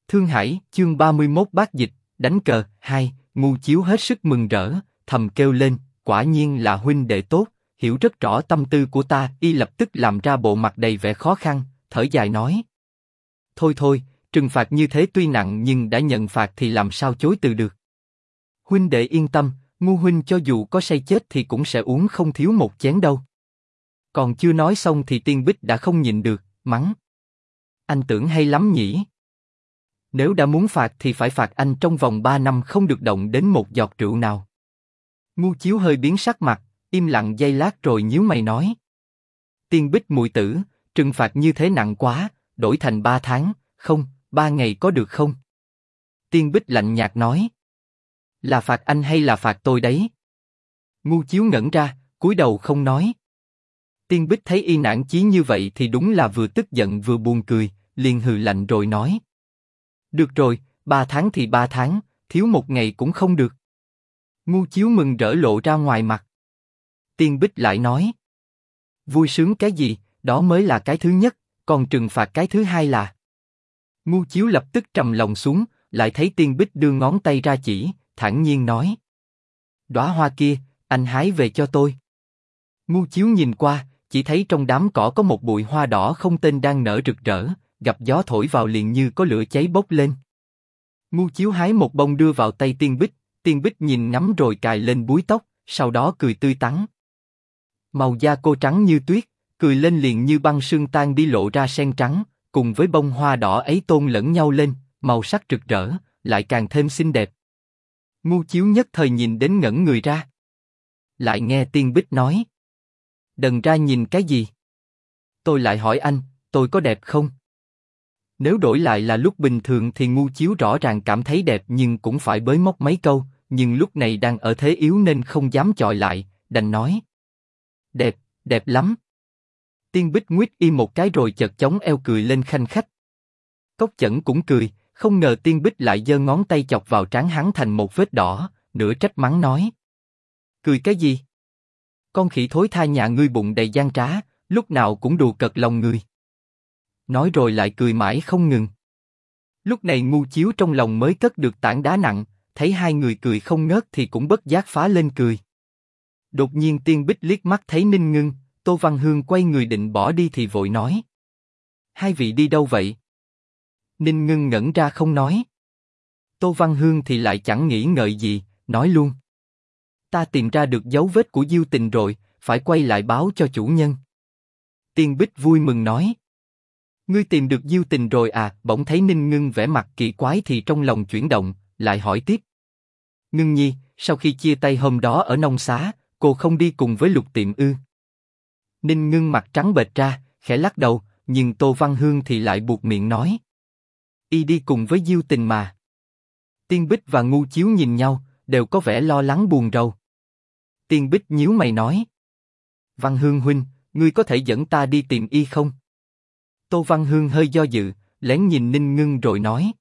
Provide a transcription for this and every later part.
Thương Hải, chương 31 bát dịch, đánh cờ, 2, Ngu Chiếu hết sức mừng rỡ, thầm kêu lên, quả nhiên là huynh đệ tốt, hiểu rất rõ tâm tư của ta. Y lập tức làm ra bộ mặt đầy vẻ khó khăn, thở dài nói. Thôi thôi, trừng phạt như thế tuy nặng nhưng đã nhận phạt thì làm sao chối từ được. Huynh đệ yên tâm, Ngu huynh cho dù có say chết thì cũng sẽ uống không thiếu một chén đâu. Còn chưa nói xong thì Tiên Bích đã không nhịn được, mắng. Anh tưởng hay lắm nhỉ? Nếu đã muốn phạt thì phải phạt anh trong vòng 3 năm không được động đến một giọt rượu nào. Ngu Chiếu hơi biến sắc mặt, im lặng giây lát rồi nhíu mày nói. Tiên Bích muội tử, trừng phạt như thế nặng quá, đổi thành 3 tháng, không, 3 ngày có được không? Tiên Bích lạnh nhạt nói. Là phạt anh hay là phạt tôi đấy? Ngu Chiếu ngẩn ra, cúi đầu không nói. Tiên Bích thấy y nản chí như vậy thì đúng là vừa tức giận vừa buồn cười, liền hừ lạnh rồi nói. Được rồi, 3 tháng thì 3 tháng, thiếu một ngày cũng không được. Ngu Chiếu mừng rỡ lộ ra ngoài mặt. Tiên Bích lại nói. Vui sướng cái gì, đó mới là cái thứ nhất, còn trừng phạt cái thứ hai là. Ngu Chiếu lập tức trầm lòng xuống, lại thấy Tiên Bích đưa ngón tay ra chỉ, thản nhiên nói. Đóa hoa kia, anh hái về cho tôi. Ngu Chiếu nhìn qua, chỉ thấy trong đám cỏ có một bụi hoa đỏ không tên đang nở rực rỡ, gặp gió thổi vào liền như có lửa cháy bốc lên. Ngu Chiếu hái một bông đưa vào tay Tiên Bích nhìn ngắm rồi cài lên búi tóc, sau đó cười tươi tắn. Màu da cô trắng như tuyết, cười lên liền như băng sương tan đi lộ ra sen trắng, cùng với bông hoa đỏ ấy tôn lẫn nhau lên, màu sắc rực rỡ, lại càng thêm xinh đẹp. Ngu Chiếu nhất thời nhìn đến ngẩn người ra. Lại nghe Tiên Bích nói. Đần ra nhìn cái gì? Tôi lại hỏi anh, tôi có đẹp không? Nếu đổi lại là lúc bình thường thì Ngu Chiếu rõ ràng cảm thấy đẹp nhưng cũng phải bới móc mấy câu, nhưng lúc này đang ở thế yếu nên không dám chọi lại, đành nói. Đẹp, đẹp lắm. Tiên Bích nguyết y một cái rồi chợt chống eo cười lên khanh khách. Cốc Chẩn cũng cười, không ngờ Tiên Bích lại giơ ngón tay chọc vào trán hắn thành một vết đỏ, nửa trách mắng nói. Cười cái gì? Con khỉ thối tha nhà ngươi bụng đầy gian trá, lúc nào cũng đùa cợt lòng người. Nói rồi lại cười mãi không ngừng. Lúc này Ngu Chiếu trong lòng mới cất được tảng đá nặng, thấy hai người cười không ngớt thì cũng bất giác phá lên cười. Đột nhiên Tiên Bích liếc mắt thấy Ninh Ngưng, Tô Văn Hương quay người định bỏ đi thì vội nói. Hai vị đi đâu vậy? Ninh Ngưng ngẩn ra không nói. Tô Văn Hương thì lại chẳng nghĩ ngợi gì, nói luôn. Ta tìm ra được dấu vết của Diêu Tình rồi, phải quay lại báo cho chủ nhân. Tiên Bích vui mừng nói. Ngươi tìm được Diêu Tình rồi à? Bỗng thấy Ninh Ngưng vẻ mặt kỳ quái thì trong lòng chuyển động, lại hỏi tiếp. Ngưng nhi, sau khi chia tay hôm đó ở nông xá, cô không đi cùng với Lục Tiệm ư? Ninh Ngưng mặt trắng bệch ra, khẽ lắc đầu, nhưng Tô Văn Hương thì lại buột miệng nói. Y đi cùng với Diêu Tình mà. Tiên Bích và Ngu Chiếu nhìn nhau, đều có vẻ lo lắng buồn rầu. Tiên Bích nhíu mày nói. Văn Hương huynh, ngươi có thể dẫn ta đi tìm y không? Tô Văn Hương hơi do dự, lén nhìn Ninh Ngưng rồi nói.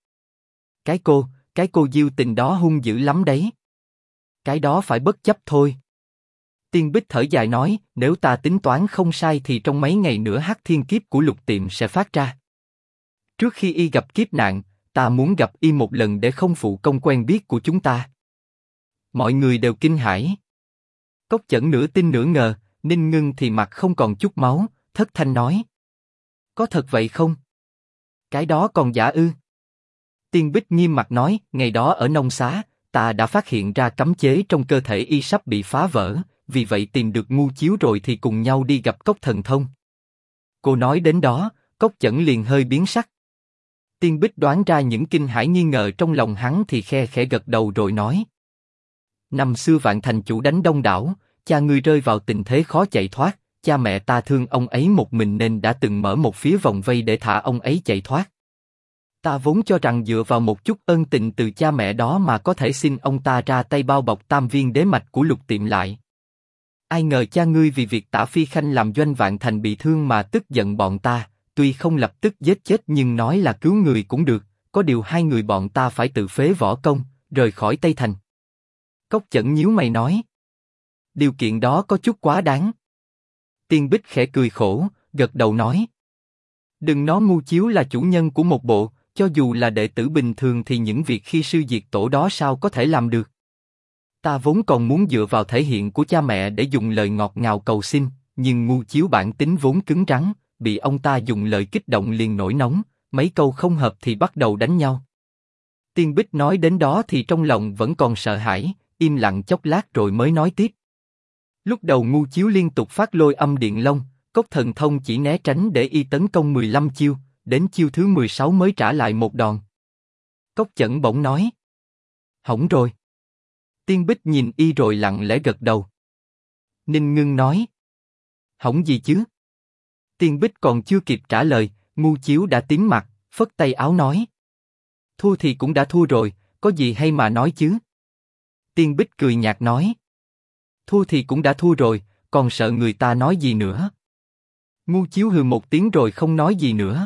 Cái cô Diêu Tình đó hung dữ lắm đấy. Cái đó phải bất chấp thôi. Tiên Bích thở dài nói, nếu ta tính toán không sai thì trong mấy ngày nữa hắc thiên kiếp của Lục Tiệm sẽ phát ra. Trước khi y gặp kiếp nạn, ta muốn gặp y một lần để không phụ công quen biết của chúng ta. Mọi người đều kinh hãi. Cốc Chẩn nửa tin nửa ngờ, Ninh Ngưng thì mặt không còn chút máu, thất thanh nói. Có thật vậy không? Cái đó còn giả ư? Tiên Bích nghiêm mặt nói, ngày đó ở nông xá, ta đã phát hiện ra cấm chế trong cơ thể y sắp bị phá vỡ, vì vậy tìm được Ngu Chiếu rồi thì cùng nhau đi gặp Cốc Thần Thông. Cô nói đến đó, Cốc Chẩn liền hơi biến sắc. Tiên Bích đoán ra những kinh hãi nghi ngờ trong lòng hắn thì khe khẽ gật đầu rồi nói. Năm xưa Vạn Thành chủ đánh Đông Đảo, cha ngươi rơi vào tình thế khó chạy thoát, cha mẹ ta thương ông ấy một mình nên đã từng mở một phía vòng vây để thả ông ấy chạy thoát. Ta vốn cho rằng dựa vào một chút ân tình từ cha mẹ đó mà có thể xin ông ta ra tay bao bọc tam viên đế mạch của Lục Tiệm lại. Ai ngờ cha ngươi vì việc Tả Phi Khanh làm Doanh Vạn Thành bị thương mà tức giận bọn ta, tuy không lập tức giết chết nhưng nói là cứu người cũng được, có điều hai người bọn ta phải tự phế võ công, rời khỏi Tây Thành. Cốc Chẩn nhíu mày nói. Điều kiện đó có chút quá đáng. Tiên Bích khẽ cười khổ, gật đầu nói. Đừng nói Ngu Chiếu là chủ nhân của một bộ, Cho dù là đệ tử bình thường thì những việc khi sư diệt tổ đó sao có thể làm được? Ta vốn còn muốn dựa vào thể hiện của cha mẹ để dùng lời ngọt ngào cầu xin, nhưng ngu chiếu bản tính vốn cứng rắn, bị ông ta dùng lời kích động liền nổi nóng, mấy câu không hợp thì bắt đầu đánh nhau. Tiên Bích nói đến đó thì trong lòng vẫn còn sợ hãi, im lặng chốc lát rồi mới nói tiếp. Lúc đầu ngu chiếu liên tục phát lôi âm điện long, cốc thần thông chỉ né tránh để y tấn công 15 chiêu, đến chiêu thứ 16 mới trả lại một đòn. Cốc Chẩn bỗng nói. Hỏng rồi. Tiên Bích nhìn y rồi lặng lẽ gật đầu. Ninh Ngưng nói. Hỏng gì chứ? Tiên Bích còn chưa kịp trả lời, ngu chiếu đã tím mặt, phất tay áo nói. Thua thì cũng đã thua rồi, có gì hay mà nói chứ? Tiên Bích cười nhạt nói. Thua thì cũng đã thua rồi, còn sợ người ta nói gì nữa? Ngu chiếu hừ một tiếng rồi không nói gì nữa.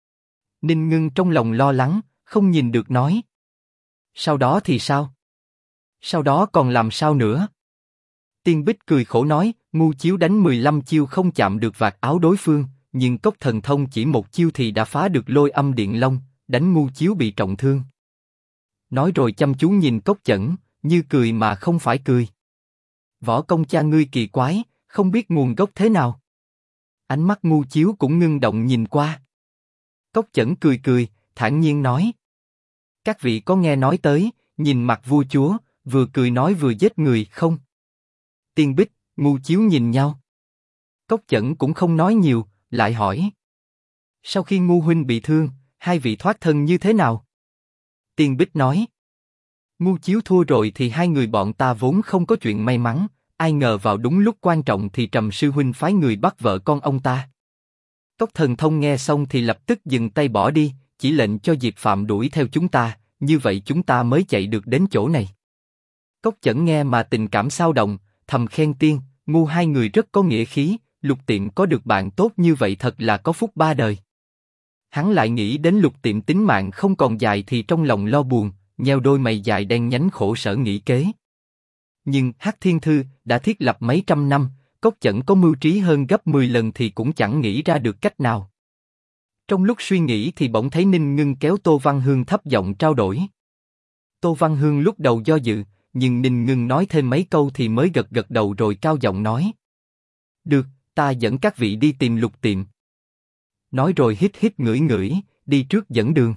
Ninh Ngưng trong lòng lo lắng, không nhìn được nói. Sau đó thì sao? Sau đó còn làm sao nữa? Tiên Bích cười khổ nói, ngu chiếu đánh 15 chiêu không chạm được vạt áo đối phương, nhưng cốc thần thông chỉ một chiêu thì đã phá được lôi âm điện long, đánh ngu chiếu bị trọng thương. Nói rồi chăm chú nhìn Cốc Chẩn, như cười mà không phải cười. Võ công cha ngươi kỳ quái, không biết nguồn gốc thế nào. Ánh mắt ngu chiếu cũng ngưng động nhìn qua. Cốc Chẩn cười cười, thản nhiên nói. Các vị có nghe nói tới, nhìn mặt vua chúa, vừa cười nói vừa giết người không? Tiên Bích, ngu chiếu nhìn nhau. Cốc Chẩn cũng không nói nhiều, lại hỏi. Sau khi ngu huynh bị thương, hai vị thoát thân như thế nào? Tiên Bích nói. Ngu chiếu thua rồi thì hai người bọn ta vốn không có chuyện may mắn, ai ngờ vào đúng lúc quan trọng thì Trầm sư huynh phái người bắt vợ con ông ta. Cốc thần thông nghe xong thì lập tức dừng tay bỏ đi, chỉ lệnh cho Diệp Phạm đuổi theo chúng ta, như vậy chúng ta mới chạy được đến chỗ này. Cốc Chẩn nghe mà tình cảm xao động, thầm khen Tiên, ngu hai người rất có nghĩa khí, Lục Tiệm có được bạn tốt như vậy thật là có phúc ba đời. Hắn lại nghĩ đến Lục Tiệm tính mạng không còn dài thì trong lòng lo buồn, nheo đôi mày dài đen nhánh khổ sở nghĩ kế. Nhưng Hắc Thiên Thư đã thiết lập mấy trăm năm, Cốc Chẩn có mưu trí hơn gấp 10 lần thì cũng chẳng nghĩ ra được cách nào. Trong lúc suy nghĩ thì bỗng thấy Ninh Ngưng kéo Tô Văn Hương thấp giọng trao đổi. Tô Văn Hương lúc đầu do dự, nhưng Ninh Ngưng nói thêm mấy câu thì mới gật gật đầu rồi cao giọng nói. Được, ta dẫn các vị đi tìm Lục Tiệm. Nói rồi hít hít ngửi ngửi, đi trước dẫn đường.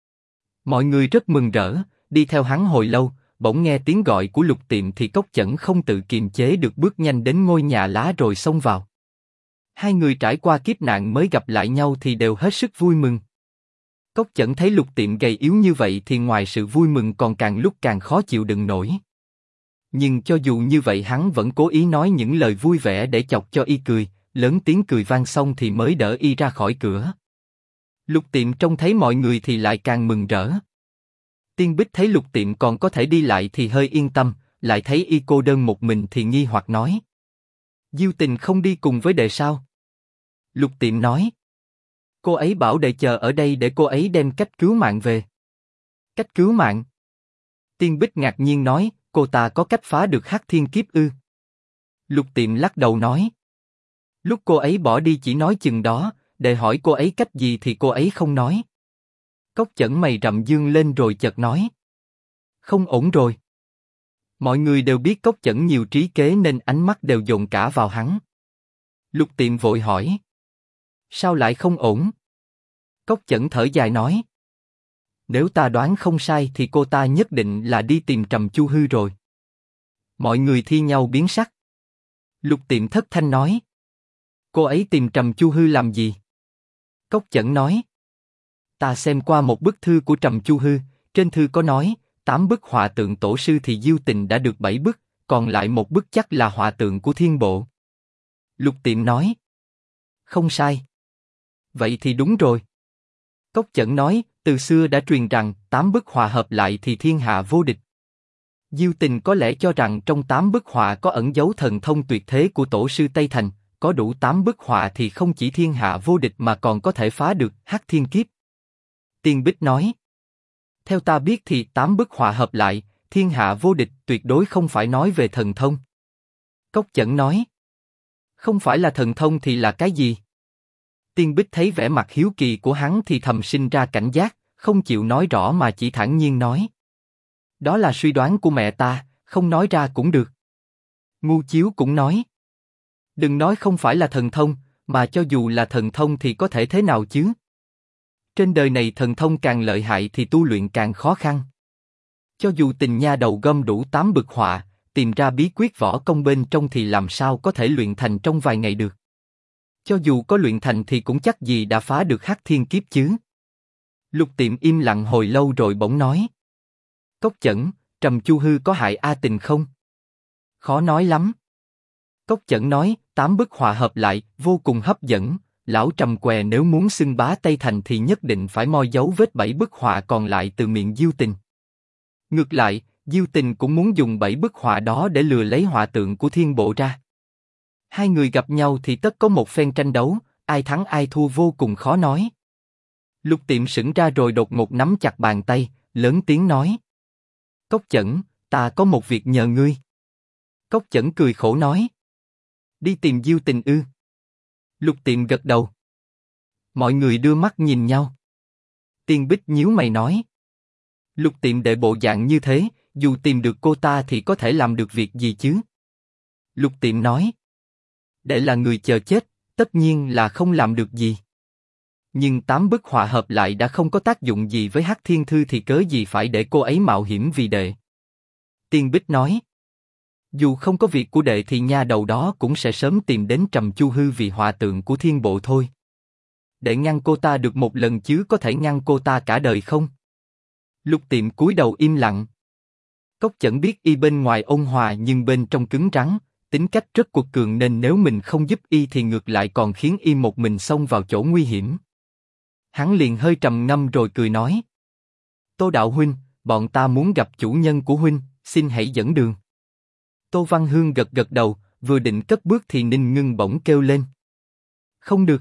Mọi người rất mừng rỡ, đi theo hắn hồi lâu, bỗng nghe tiếng gọi của Lục Tiệm thì Cốc Chẩn không tự kiềm chế được bước nhanh đến ngôi nhà lá rồi xông vào. Hai người trải qua kiếp nạn mới gặp lại nhau thì đều hết sức vui mừng. Cốc Chẩn thấy Lục Tiệm gầy yếu như vậy thì ngoài sự vui mừng còn càng lúc càng khó chịu đựng nổi. Nhưng cho dù như vậy hắn vẫn cố ý nói những lời vui vẻ để chọc cho y cười, lớn tiếng cười vang xong thì mới đỡ y ra khỏi cửa. Lục Tiệm trông thấy mọi người thì lại càng mừng rỡ. Tiên Bích thấy Lục Tiệm còn có thể đi lại thì hơi yên tâm, lại thấy y cô đơn một mình thì nghi hoặc nói. Diêu Tình không đi cùng với đệ sao? Lục Tiệm nói. Cô ấy bảo đệ chờ ở đây để cô ấy đem cách cứu mạng về. Cách cứu mạng? Tiên Bích ngạc nhiên nói, cô ta có cách phá được Hắc Thiên Kiếp ư? Lục Tiệm lắc đầu nói. Lúc cô ấy bỏ đi chỉ nói chừng đó, đệ hỏi cô ấy cách gì thì cô ấy không nói. Cốc Chẩn mày rậm dương lên rồi chợt nói. Không ổn rồi. Mọi người đều biết Cốc Chẩn nhiều trí kế nên ánh mắt đều dồn cả vào hắn. Lục Tiệm vội hỏi. Sao lại không ổn? Cốc Chẩn thở dài nói. Nếu ta đoán không sai thì cô ta nhất định là đi tìm Trầm Chu Hư rồi. Mọi người thi nhau biến sắc. Lục Tiệm thất thanh nói. Cô ấy tìm Trầm Chu Hư làm gì? Cốc Chẩn nói. Ta xem qua một bức thư của Trầm Chu Hư, trên thư có nói, 8 bức họa tượng tổ sư thì Diêu Tình đã được 7 bức, còn lại một bức chắc là họa tượng của Thiên Bộ. Lục Tiệm nói. Không sai. Vậy thì đúng rồi. Cốc Chẩn nói, từ xưa đã truyền rằng, 8 bức họa hợp lại thì thiên hạ vô địch. Diêu Tình có lẽ cho rằng trong 8 bức họa có ẩn dấu thần thông tuyệt thế của tổ sư Tây Thành, có đủ 8 bức họa thì không chỉ thiên hạ vô địch mà còn có thể phá được Hắc Thiên Kiếp. Tiên Bích nói. Theo ta biết thì 8 bức họa hợp lại, thiên hạ vô địch tuyệt đối không phải nói về thần thông. Cốc Chẩn nói. Không phải là thần thông thì là cái gì? Tiên Bích thấy vẻ mặt hiếu kỳ của hắn thì thầm sinh ra cảnh giác, không chịu nói rõ mà chỉ thản nhiên nói. Đó là suy đoán của mẹ ta, không nói ra cũng được. Ngu Chiếu cũng nói. Đừng nói không phải là thần thông, mà cho dù là thần thông thì có thể thế nào chứ? Trên đời này thần thông càng lợi hại thì tu luyện càng khó khăn. Cho dù Tình nha đầu gom đủ 8 bực họa, tìm ra bí quyết võ công bên trong thì làm sao có thể luyện thành trong vài ngày được. Cho dù có luyện thành thì cũng chắc gì đã phá được Hắc Thiên Kiếp chứ. Lục Tiệm im lặng hồi lâu rồi bỗng nói. Cốc Chẩn, Trầm Chu Hư có hại A Tình không? Khó nói lắm. Cốc Chẩn nói, 8 bức họa hợp lại, vô cùng hấp dẫn. Lão Trầm Què nếu muốn xưng bá Tây Thành thì nhất định phải moi dấu vết 7 bức họa còn lại từ miệng Diêu Tình. Ngược lại, Diêu Tình cũng muốn dùng 7 bức họa đó để lừa lấy họa tượng của Thiên Bộ ra. Hai người gặp nhau thì tất có một phen tranh đấu, ai thắng ai thua vô cùng khó nói. Lục Tiệm sững ra rồi đột ngột nắm chặt bàn tay, lớn tiếng nói. Cốc Chẩn, ta có một việc nhờ ngươi. Cốc Chẩn cười khổ nói. Đi tìm Diêu Tình ư? Lục Tiệm gật đầu. Mọi người đưa mắt nhìn nhau. Tiên Bích nhíu mày nói. Lục Tiệm đệ bộ dạng như thế, dù tìm được cô ta thì có thể làm được việc gì chứ? Lục Tiệm nói. Đệ là người chờ chết, tất nhiên là không làm được gì. Nhưng 8 bức họa hợp lại đã không có tác dụng gì với Hắc Thiên Thư thì cớ gì phải để cô ấy mạo hiểm vì đệ? Tiên Bích nói. Dù không có việc của đệ thì nha đầu đó cũng sẽ sớm tìm đến Trầm Chu Hư vì họa tượng của Thiên Bộ thôi. Để ngăn cô ta được một lần chứ có thể ngăn cô ta cả đời không? Lục Tiệm cúi đầu im lặng. Cốc Chẩn biết y bên ngoài ôn hòa nhưng bên trong cứng rắn, tính cách rất cuột cường nên nếu mình không giúp y thì ngược lại còn khiến y một mình xông vào chỗ nguy hiểm. Hắn liền hơi trầm ngâm rồi cười nói. Tô đạo huynh, bọn ta muốn gặp chủ nhân của huynh, xin hãy dẫn đường. Tô Văn Hương gật gật đầu, vừa định cất bước thì Ninh Ngưng bỗng kêu lên. Không được.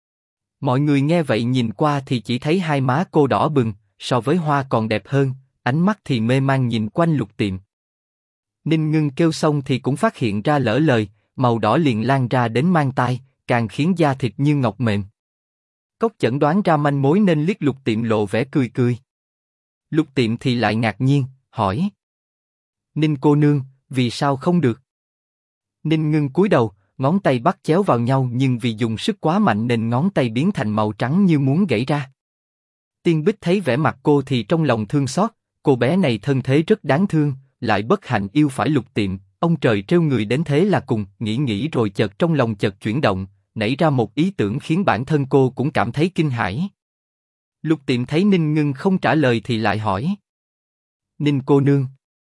Mọi người nghe vậy nhìn qua thì chỉ thấy hai má cô đỏ bừng, so với hoa còn đẹp hơn, ánh mắt thì mê man nhìn quanh Lục Tiệm. Ninh Ngưng kêu xong thì cũng phát hiện ra lỡ lời, màu đỏ liền lan ra đến mang tai, càng khiến da thịt như ngọc mềm. Cốc Chẩn đoán ra manh mối nên liếc Lục Tiệm lộ vẻ cười cười. Lục Tiệm thì lại ngạc nhiên, hỏi. Ninh cô nương, vì sao không được? Ninh Ngưng cúi đầu, ngón tay bắt chéo vào nhau nhưng vì dùng sức quá mạnh nên ngón tay biến thành màu trắng như muốn gãy ra. Tiên Bích thấy vẻ mặt cô thì trong lòng thương xót, cô bé này thân thế rất đáng thương, lại bất hạnh yêu phải Lục Tiệm, ông trời trêu người đến thế là cùng, nghĩ rồi chợt trong lòng chợt chuyển động, nảy ra một ý tưởng khiến bản thân cô cũng cảm thấy kinh hãi. Lục Tiệm thấy Ninh Ngưng không trả lời thì lại hỏi. Ninh cô nương.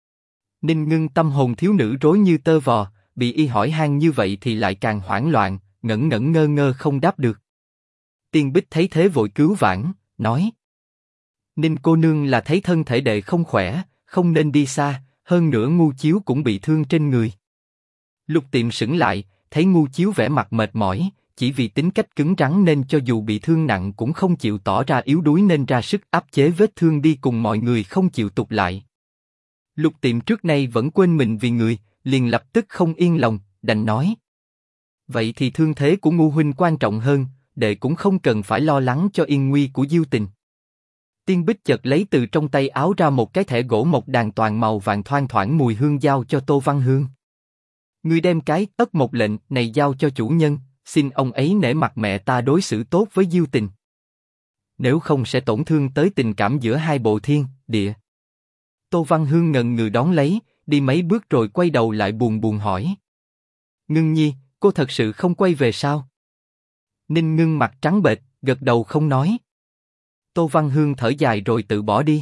Ninh Ngưng tâm hồn thiếu nữ rối như tơ vò, bị y hỏi han như vậy thì lại càng hoảng loạn, ngẩn ngẩn ngơ ngơ không đáp được. Tiên Bích thấy thế vội cứu vãn, nói. Ninh cô nương là thấy thân thể đệ không khỏe, không nên đi xa, hơn nữa Ngu Chiếu cũng bị thương trên người. Lục Tiệm sững lại, thấy Ngu Chiếu vẻ mặt mệt mỏi, chỉ vì tính cách cứng rắn nên cho dù bị thương nặng cũng không chịu tỏ ra yếu đuối nên ra sức áp chế vết thương đi cùng mọi người không chịu tụt lại. Lục Tiệm trước nay vẫn quên mình vì người, liền lập tức không yên lòng, đành nói. Vậy thì thương thế của Ngu huynh quan trọng hơn, đệ cũng không cần phải lo lắng cho yên nguy của Diêu Tình. Tiên Bích chợt lấy từ trong tay áo ra một cái thẻ gỗ mộc đàn toàn màu vàng thoang thoảng mùi hương giao cho Tô Văn Hương. Ngươi đem cái ất mộc lệnh này giao cho chủ nhân, xin ông ấy nể mặt mẹ ta đối xử tốt với Diêu Tình. Nếu không sẽ tổn thương tới tình cảm giữa hai bộ thiên, địa. Tô Văn Hương ngần ngừ đón lấy, đi mấy bước rồi quay đầu lại buồn buồn hỏi. Ngưng nhi, cô thật sự không quay về sao? Ninh Ngưng mặt trắng bệch, gật đầu không nói. Tô Văn Hương thở dài rồi tự bỏ đi.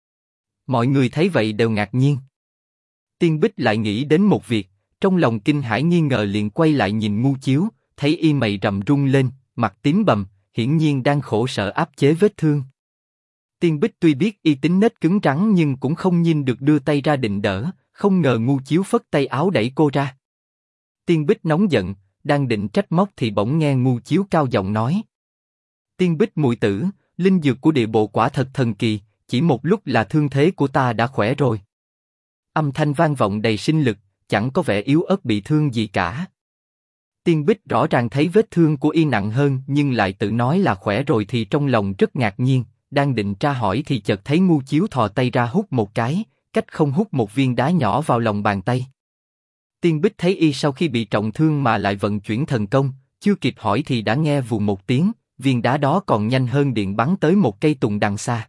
Mọi người thấy vậy đều ngạc nhiên. Tiên Bích lại nghĩ đến một việc, trong lòng kinh hãi nghi ngờ liền quay lại nhìn Ngu Chiếu, thấy y mày rậm rung lên, mặt tím bầm, hiển nhiên đang khổ sở áp chế vết thương. Tiên Bích tuy biết y tính nết cứng rắn nhưng cũng không nhìn được đưa tay ra định đỡ, không ngờ Ngu Chiếu phất tay áo đẩy cô ra. Tiên Bích nóng giận, đang định trách móc thì bỗng nghe Ngu Chiếu cao giọng nói. Tiên Bích muội tử, linh dược của địa bộ quả thật thần kỳ, chỉ một lúc là thương thế của ta đã khỏe rồi. Âm thanh vang vọng đầy sinh lực, chẳng có vẻ yếu ớt bị thương gì cả. Tiên Bích rõ ràng thấy vết thương của y nặng hơn nhưng lại tự nói là khỏe rồi thì trong lòng rất ngạc nhiên, đang định tra hỏi thì chợt thấy Ngu Chiếu thò tay ra hút một cái, cách không hút một viên đá nhỏ vào lòng bàn tay. Tiên Bích thấy y sau khi bị trọng thương mà lại vận chuyển thần công, chưa kịp hỏi thì đã nghe vù một tiếng, viên đá đó còn nhanh hơn điện bắn tới một cây tùng đằng xa.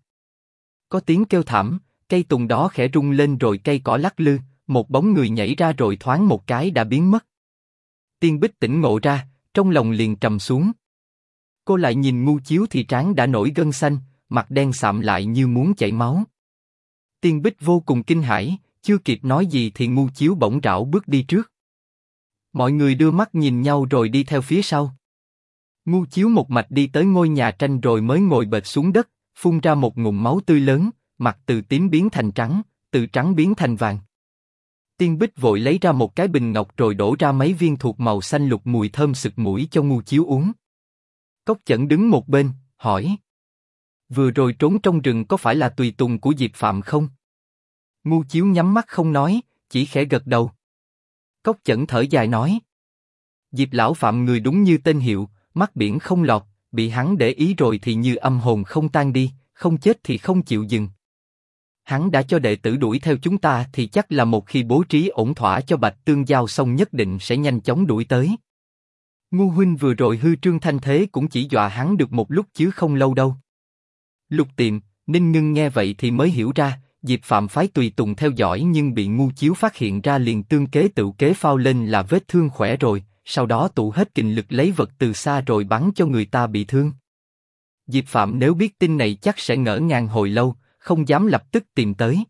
Có tiếng kêu thảm, cây tùng đó khẽ rung lên rồi cây cỏ lắc lư, một bóng người nhảy ra rồi thoáng một cái đã biến mất. Tiên Bích tỉnh ngộ ra, trong lòng liền trầm xuống. Cô lại nhìn Ngu Chiếu thì trán đã nổi gân xanh, mặt đen sạm lại như muốn chảy máu. Tiên Bích vô cùng kinh hãi, chưa kịp nói gì thì Ngu Chiếu bỗng rảo bước đi trước. Mọi người đưa mắt nhìn nhau rồi đi theo phía sau. Ngu Chiếu một mạch đi tới ngôi nhà tranh rồi mới ngồi bệt xuống đất, phun ra một ngụm máu tươi lớn, mặt từ tím biến thành trắng, từ trắng biến thành vàng. Tiên Bích vội lấy ra một cái bình ngọc rồi đổ ra mấy viên thuộc màu xanh lục mùi thơm sực mũi cho Ngu Chiếu uống. Cốc Chẩn đứng một bên, hỏi: vừa rồi trốn trong rừng có phải là tùy tùng của Diệp Phạm không? Ngu Chiếu nhắm mắt không nói, chỉ khẽ gật đầu. Cốc Chẩn thở dài nói: Diệp lão Phạm người đúng như tên hiệu, mắt biển không lọt, bị hắn để ý rồi thì như âm hồn không tan đi, không chết thì không chịu dừng. Hắn đã cho đệ tử đuổi theo chúng ta thì chắc là một khi bố trí ổn thỏa cho Bạch Tương Giao xong nhất định sẽ nhanh chóng đuổi tới. Ngu huynh vừa rồi hư trương thanh thế cũng chỉ dọa hắn được một lúc chứ không lâu đâu. Lục Tiệm, Ninh Ngưng nghe vậy thì mới hiểu ra, Diệp Phạm phái tùy tùng theo dõi nhưng bị Ngu Chiếu phát hiện ra liền tương kế tự kế phao lên là vết thương khỏe rồi, sau đó tụ hết kình lực lấy vật từ xa rồi bắn cho người ta bị thương. Diệp Phạm nếu biết tin này chắc sẽ ngỡ ngàng hồi lâu, không dám lập tức tìm tới.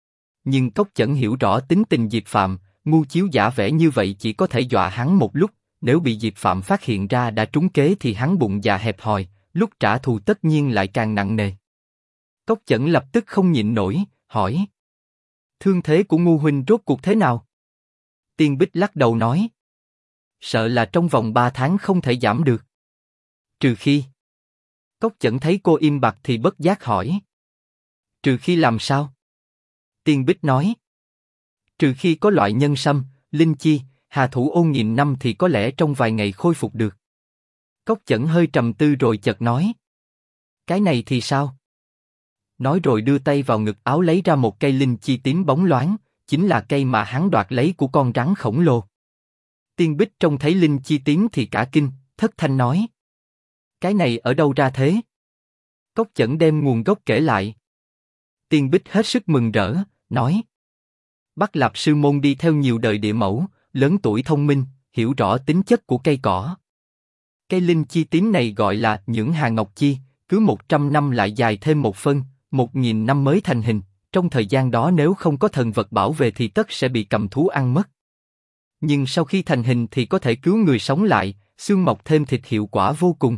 Nhưng Cốc Chẩn hiểu rõ tính tình Diệp Phạm, Ngu Chiếu giả vẻ như vậy chỉ có thể dọa hắn một lúc, nếu bị Diệp Phạm phát hiện ra đã trúng kế thì hắn bụng dạ hẹp hòi, lúc trả thù tất nhiên lại càng nặng nề. Cốc Chẩn lập tức không nhịn nổi, hỏi: thương thế của Ngu huynh rốt cuộc thế nào? Tiên Bích lắc đầu nói: sợ là trong vòng 3 tháng không thể giảm được. Trừ khi... Cốc Chẩn thấy cô im bặt thì bất giác hỏi: trừ khi làm sao? Tiên Bích nói: trừ khi có loại nhân sâm, linh chi, hà thủ ôn nghìn năm thì có lẽ trong vài ngày khôi phục được. Cốc Chẩn hơi trầm tư rồi chợt nói: cái này thì sao? Nói rồi đưa tay vào ngực áo lấy ra một cây linh chi tím bóng loáng, chính là cây mà hắn đoạt lấy của con rắn khổng lồ. Tiên Bích trông thấy linh chi tím thì cả kinh, thất thanh nói: cái này ở đâu ra thế? Cốc Chẩn đem nguồn gốc kể lại. Tiên Bích hết sức mừng rỡ, nói: Bắc Lạp sư môn đi theo nhiều đời địa mẫu, lớn tuổi thông minh, hiểu rõ tính chất của cây cỏ. Cây linh chi tím này gọi là Nhưỡng Hà Ngọc Chi, cứ 100 năm lại dài thêm một phân, 1000 năm mới thành hình. Trong thời gian đó nếu không có thần vật bảo vệ thì tất sẽ bị cầm thú ăn mất. Nhưng sau khi thành hình thì có thể cứu người sống lại, xương mọc thêm thịt hiệu quả vô cùng.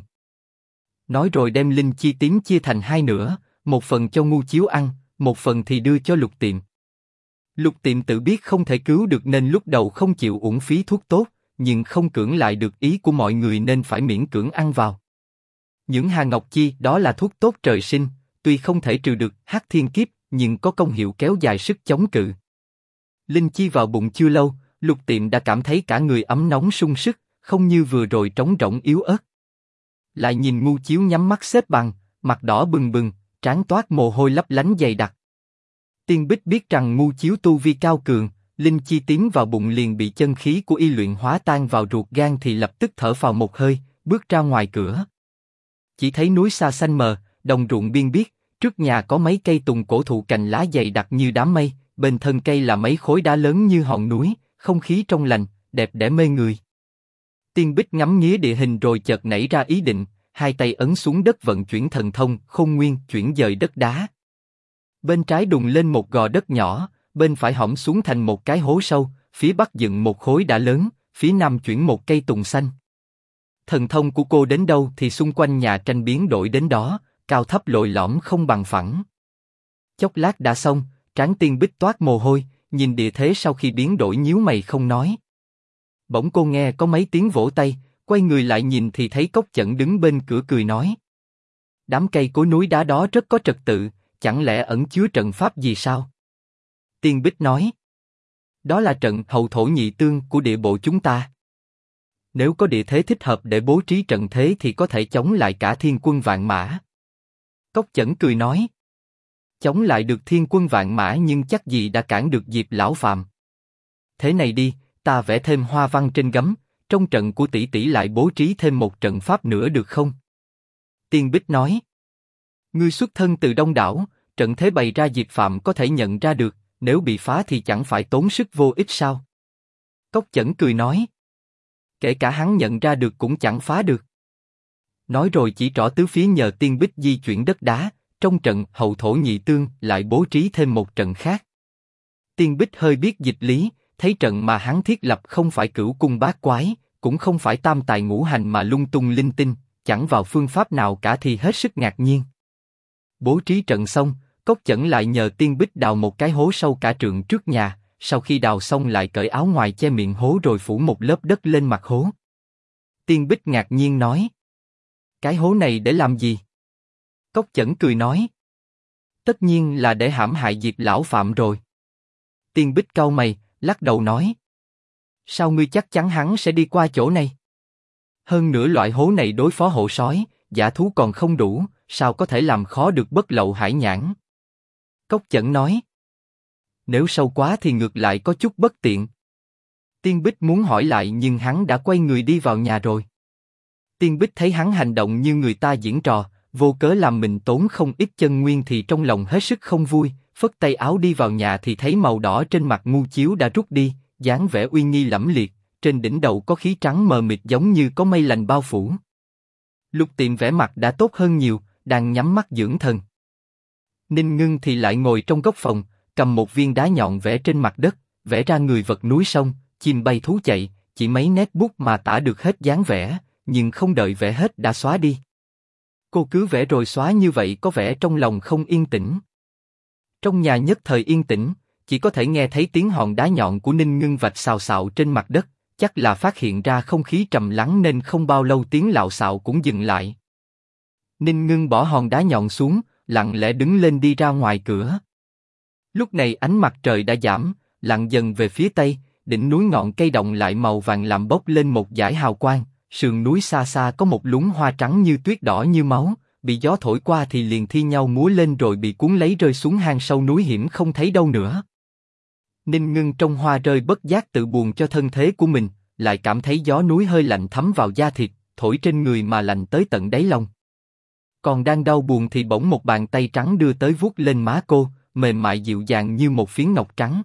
Nói rồi đem linh chi tím chia thành hai nửa, một phần cho Ngu Chiếu ăn, một phần thì đưa cho Lục Tiệm. Lục Tiệm tự biết không thể cứu được nên lúc đầu không chịu uổng phí thuốc tốt, nhưng không cưỡng lại được ý của mọi người nên phải miễn cưỡng ăn vào. Những Hà Ngọc Chi đó là thuốc tốt trời sinh, tuy không thể trừ được hắc thiên kiếp, nhưng có công hiệu kéo dài sức chống cự. Linh chi vào bụng chưa lâu, Lục Tiệm đã cảm thấy cả người ấm nóng sung sức, không như vừa rồi trống rỗng yếu ớt. Lại nhìn Ngu Chiếu nhắm mắt xếp bằng, mặt đỏ bừng bừng, trán toát mồ hôi lấp lánh dày đặc. Tiên Bích biết rằng Ngu Chiếu tu vi cao cường, linh chi tiến vào bụng liền bị chân khí của y luyện hóa tan vào ruột gan thì lập tức thở phào một hơi, bước ra ngoài cửa. Chỉ thấy núi xa xanh mờ, đồng ruộng biên biếc, trước nhà có mấy cây tùng cổ thụ cành lá dày đặc như đám mây, bên thân cây là mấy khối đá lớn như hòn núi, không khí trong lành, đẹp đẽ mê người. Tiên Bích ngắm nghía địa hình rồi chợt nảy ra ý định, hai tay ấn xuống đất vận chuyển thần thông, Khôn Nguyên chuyển dời đất đá. Bên trái đùng lên một gò đất nhỏ, bên phải hõm xuống thành một cái hố sâu, phía bắc dựng một khối đá lớn, phía nam chuyển một cây tùng xanh. Thần thông của cô đến đâu thì xung quanh nhà tranh biến đổi đến đó, cao thấp lồi lõm không bằng phẳng. Chốc lát đã xong, trán Tiên Bích toát mồ hôi, nhìn địa thế sau khi biến đổi nhíu mày không nói. Bỗng cô nghe có mấy tiếng vỗ tay, quay người lại nhìn thì thấy Cốc Chẩn đứng bên cửa cười nói: đám cây cối núi đá đó rất có trật tự, chẳng lẽ ẩn chứa trận pháp gì sao? Tiên Bích nói: đó là trận hậu thổ nhị tương của địa bộ chúng ta. Nếu có địa thế thích hợp để bố trí trận thế thì có thể chống lại cả thiên quân vạn mã. Cốc Chẩn cười nói. Chống lại được thiên quân vạn mã nhưng chắc gì đã cản được Diệp lão phàm. Thế này đi, ta vẽ thêm hoa văn trên gấm, trong trận của tỷ tỷ lại bố trí thêm một trận pháp nữa được không? Tiên Bích nói. Ngươi xuất thân từ Đông Đảo, trận thế bày ra Diệp Phạm có thể nhận ra được, nếu bị phá thì chẳng phải tốn sức vô ích sao? Cốc Chẩn cười nói. Kể cả hắn nhận ra được cũng chẳng phá được. Nói rồi chỉ trỏ tứ phía nhờ Tiên Bích di chuyển đất đá, trong trận hậu thổ nhị tương lại bố trí thêm một trận khác. Tiên Bích hơi biết dịch lý, thấy trận mà hắn thiết lập không phải cửu cung bát quái, cũng không phải tam tài ngũ hành mà lung tung linh tinh, chẳng vào phương pháp nào cả thì hết sức ngạc nhiên. Bố trí trận xong, Cốc Chẩn lại nhờ Tiên Bích đào một cái hố sâu cả trượng trước nhà, sau khi đào xong lại cởi áo ngoài che miệng hố rồi phủ một lớp đất lên mặt hố. Tiên Bích ngạc nhiên nói. Cái hố này để làm gì? Cốc Chẩn cười nói. Tất nhiên là để hãm hại Diệp lão phạm rồi. Tiên Bích cau mày, lắc đầu nói. Sao ngươi chắc chắn hắn sẽ đi qua chỗ này? Hơn nữa loại hố này đối phó hộ sói, dã thú còn không đủ, sao có thể làm khó được Bất Lậu Hải Nhãn? Cốc Chẩn nói. Nếu sâu quá thì ngược lại có chút bất tiện. Tiên Bích muốn hỏi lại nhưng hắn đã quay người đi vào nhà rồi. Tiên Bích thấy hắn hành động như người ta diễn trò, vô cớ làm mình tốn không ít chân nguyên thì trong lòng hết sức không vui, phất tay áo đi vào nhà thì thấy màu đỏ trên mặt ngu chiếu đã rút đi, dáng vẻ uy nghi lẫm liệt, trên đỉnh đầu có khí trắng mờ mịt giống như có mây lành bao phủ. Lục Tiệm vẻ mặt đã tốt hơn nhiều, đang nhắm mắt dưỡng thần. Ninh Ngưng thì lại ngồi trong góc phòng, cầm một viên đá nhọn vẽ trên mặt đất, vẽ ra người vật núi sông, chim bay thú chạy, chỉ mấy nét bút mà tả được hết dáng vẻ, nhưng không đợi vẽ hết đã xóa đi. Cô cứ vẽ rồi xóa như vậy có vẻ trong lòng không yên tĩnh. Trong nhà nhất thời yên tĩnh, chỉ có thể nghe thấy tiếng hòn đá nhọn của Ninh Ngưng vạch xào xạo trên mặt đất, chắc là phát hiện ra không khí trầm lắng nên không bao lâu tiếng lạo xạo cũng dừng lại. Ninh Ngưng bỏ hòn đá nhọn xuống, lặng lẽ đứng lên đi ra ngoài cửa. Lúc này ánh mặt trời đã giảm, lặn dần về phía tây, đỉnh núi ngọn cây động lại màu vàng làm bốc lên một dải hào quang, sườn núi xa xa có một luống hoa trắng như tuyết đỏ như máu, bị gió thổi qua thì liền thi nhau múa lên rồi bị cuốn lấy rơi xuống hang sâu núi hiểm không thấy đâu nữa. Ninh Ngưng trong hoa rơi bất giác tự buồn cho thân thế của mình, lại cảm thấy gió núi hơi lạnh thấm vào da thịt, thổi trên người mà lạnh tới tận đáy lòng. Còn đang đau buồn thì bỗng một bàn tay trắng đưa tới vuốt lên má cô, mềm mại dịu dàng như một phiến ngọc trắng.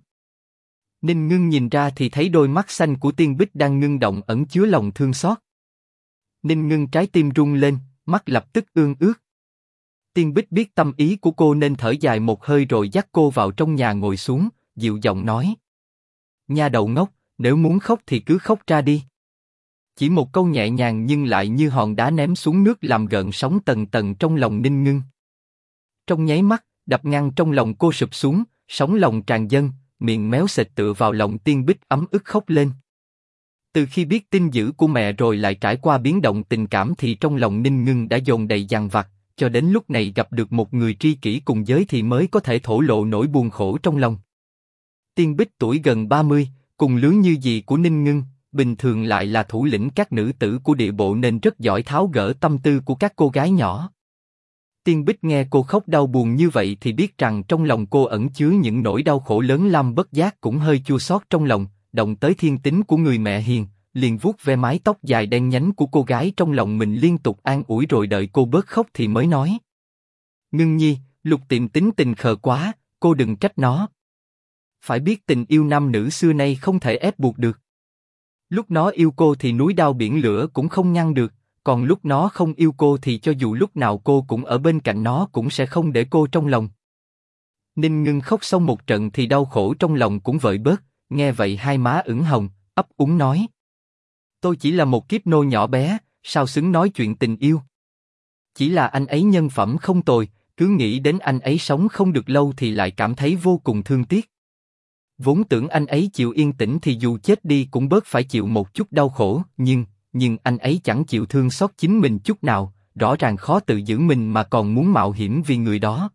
Ninh Ngưng nhìn ra thì thấy đôi mắt xanh của Tiên Bích đang ngưng động ẩn chứa lòng thương xót. Ninh Ngưng trái tim rung lên, mắt lập tức ương ướt. Tiên Bích biết tâm ý của cô nên thở dài một hơi rồi dắt cô vào trong nhà ngồi xuống, dịu giọng nói. Nha đầu ngốc, nếu muốn khóc thì cứ khóc ra đi. Chỉ một câu nhẹ nhàng nhưng lại như hòn đá ném xuống nước làm gợn sóng tầng tầng trong lòng Ninh Ngưng. Trong nháy mắt, đập ngăn trong lòng cô sụp xuống, sóng lòng tràn dâng, miệng méo sệt tựa vào lòng Tiên Bích ấm ức khóc lên. Từ khi biết tin dữ của mẹ rồi lại trải qua biến động tình cảm thì trong lòng Ninh Ngưng đã dồn đầy dằn vặt, cho đến lúc này gặp được một người tri kỷ cùng giới thì mới có thể thổ lộ nỗi buồn khổ trong lòng. Tiên Bích tuổi gần 30, cùng lứa như dì của Ninh Ngưng, bình thường lại là thủ lĩnh các nữ tử của địa bộ nên rất giỏi tháo gỡ tâm tư của các cô gái nhỏ. Tiên Bích nghe cô khóc đau buồn như vậy thì biết rằng trong lòng cô ẩn chứa những nỗi đau khổ lớn lao bất giác cũng hơi chua xót trong lòng, động tới thiên tính của người mẹ hiền, liền vuốt ve mái tóc dài đen nhánh của cô gái trong lòng mình liên tục an ủi rồi đợi cô bớt khóc thì mới nói. Ngưng nhi, Lục Tiệm tính tình khờ quá, cô đừng trách nó. Phải biết tình yêu nam nữ xưa nay không thể ép buộc được. Lúc nó yêu cô thì núi đao biển lửa cũng không ngăn được, còn lúc nó không yêu cô thì cho dù lúc nào cô cũng ở bên cạnh nó cũng sẽ không để cô trong lòng. Ninh Ngưng khóc xong một trận thì đau khổ trong lòng cũng vơi bớt, nghe vậy hai má ửng hồng, ấp úng nói. Tôi chỉ là một kiếp nô nhỏ bé, sao xứng nói chuyện tình yêu. Chỉ là anh ấy nhân phẩm không tồi, cứ nghĩ đến anh ấy sống không được lâu thì lại cảm thấy vô cùng thương tiếc. Vốn tưởng anh ấy chịu yên tĩnh thì dù chết đi cũng bớt phải chịu một chút đau khổ, nhưng anh ấy chẳng chịu thương xót chính mình chút nào, rõ ràng khó tự giữ mình mà còn muốn mạo hiểm vì người đó.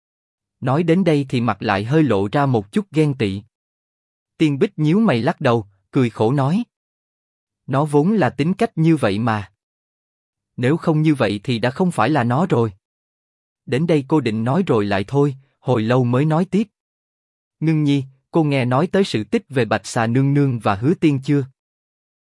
Nói đến đây thì mặt lại hơi lộ ra một chút ghen tị. Tiên Bích nhíu mày lắc đầu, cười khổ nói. Nó vốn là tính cách như vậy mà. Nếu không như vậy thì đã không phải là nó rồi. Đến đây cô định nói rồi lại thôi, hồi lâu mới nói tiếp. Ngưng nhi, cô nghe nói tới sự tích về Bạch Xà Nương Nương và Hứa Tiên chưa?